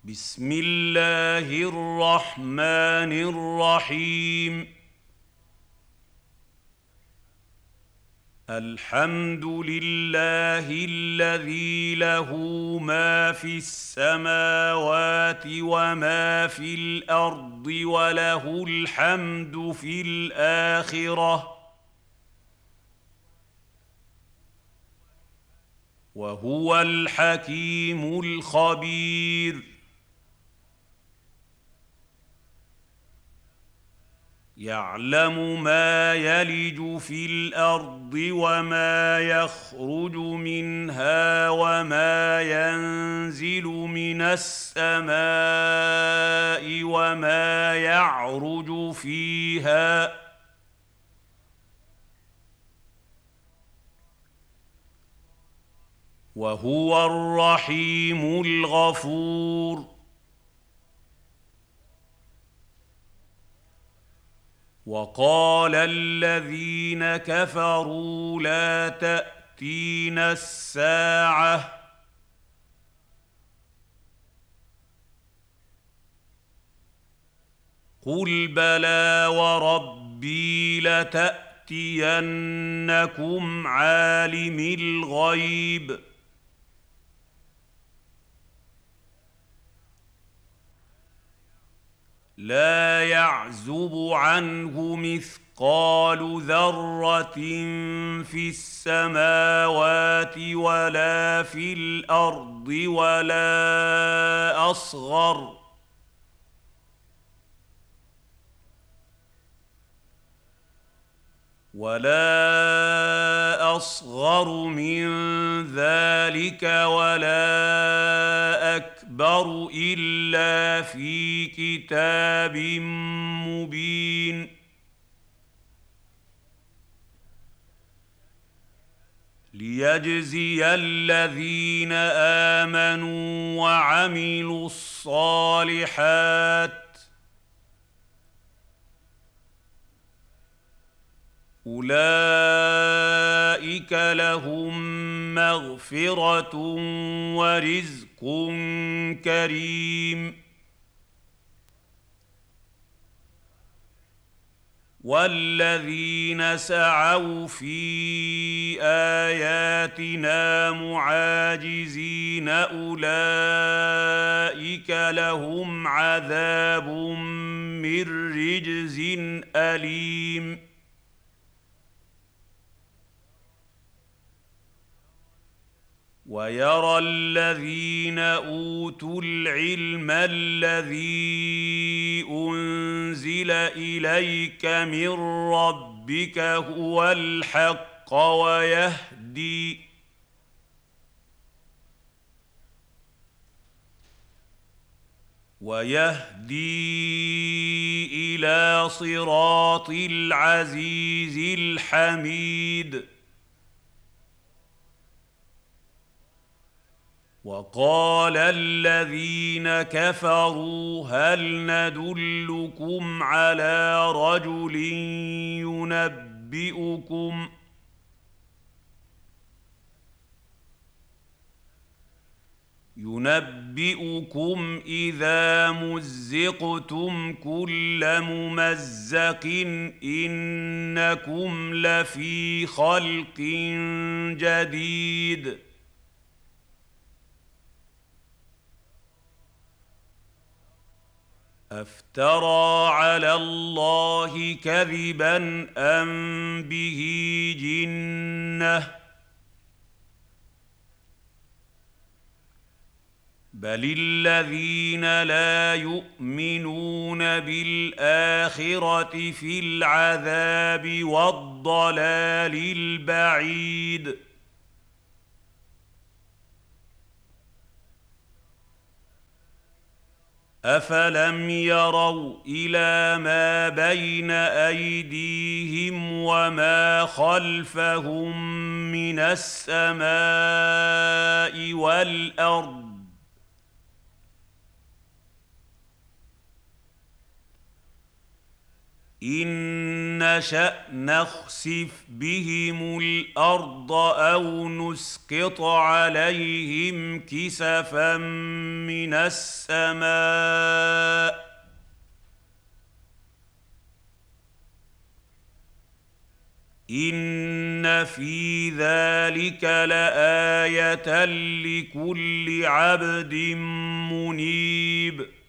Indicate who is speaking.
Speaker 1: بسم الله الرحمن الرحيم. الحمد لله الذي له ما في السماوات وما في الأرض وله الحمد في الآخرة وهو الحكيم الخبير. يعلم ما يلج في الأرض وما يخرج منها وما ينزل من السماء وما يعرج فيها وهو الرحيم الغفور. وقال الذين كفروا لا تأتينا الساعة قل بلى وربي لتأتينكم عالم الغيب لا يعزب عنه مثقال ذرة في السماوات ولا في الأرض ولا أصغر من ذلك ولا أكبر إلا في كتاب مبين. ليجزي الذين آمنوا وعملوا الصالحات أولئك لهم مغفرة ورزق كريم. والذين سعوا في آياتنا معاجزين أولئك لهم عذاب من رجز أليم. ويرى الذين أوتوا العلم الذي أنزل إليك من ربك هو الحق ويهدي إلى صراط العزيز الحميد. وقال الذين كفروا هل ندلكم على رجل ينبئكم إذا مزقتم كل ممزق إنكم لفي خلق جديد. أفترى على الله كذبا أم به جنة بل الذين لا يؤمنون بالآخرة في العذاب والضلال البعيد. أفلم يروا إلى ما بين أيديهم وما خلفهم من السماء والأرض إن نشا نخسف بهم الارض او نسقط عليهم كسفا من السماء ان في ذلك لايه لكل عبد منيب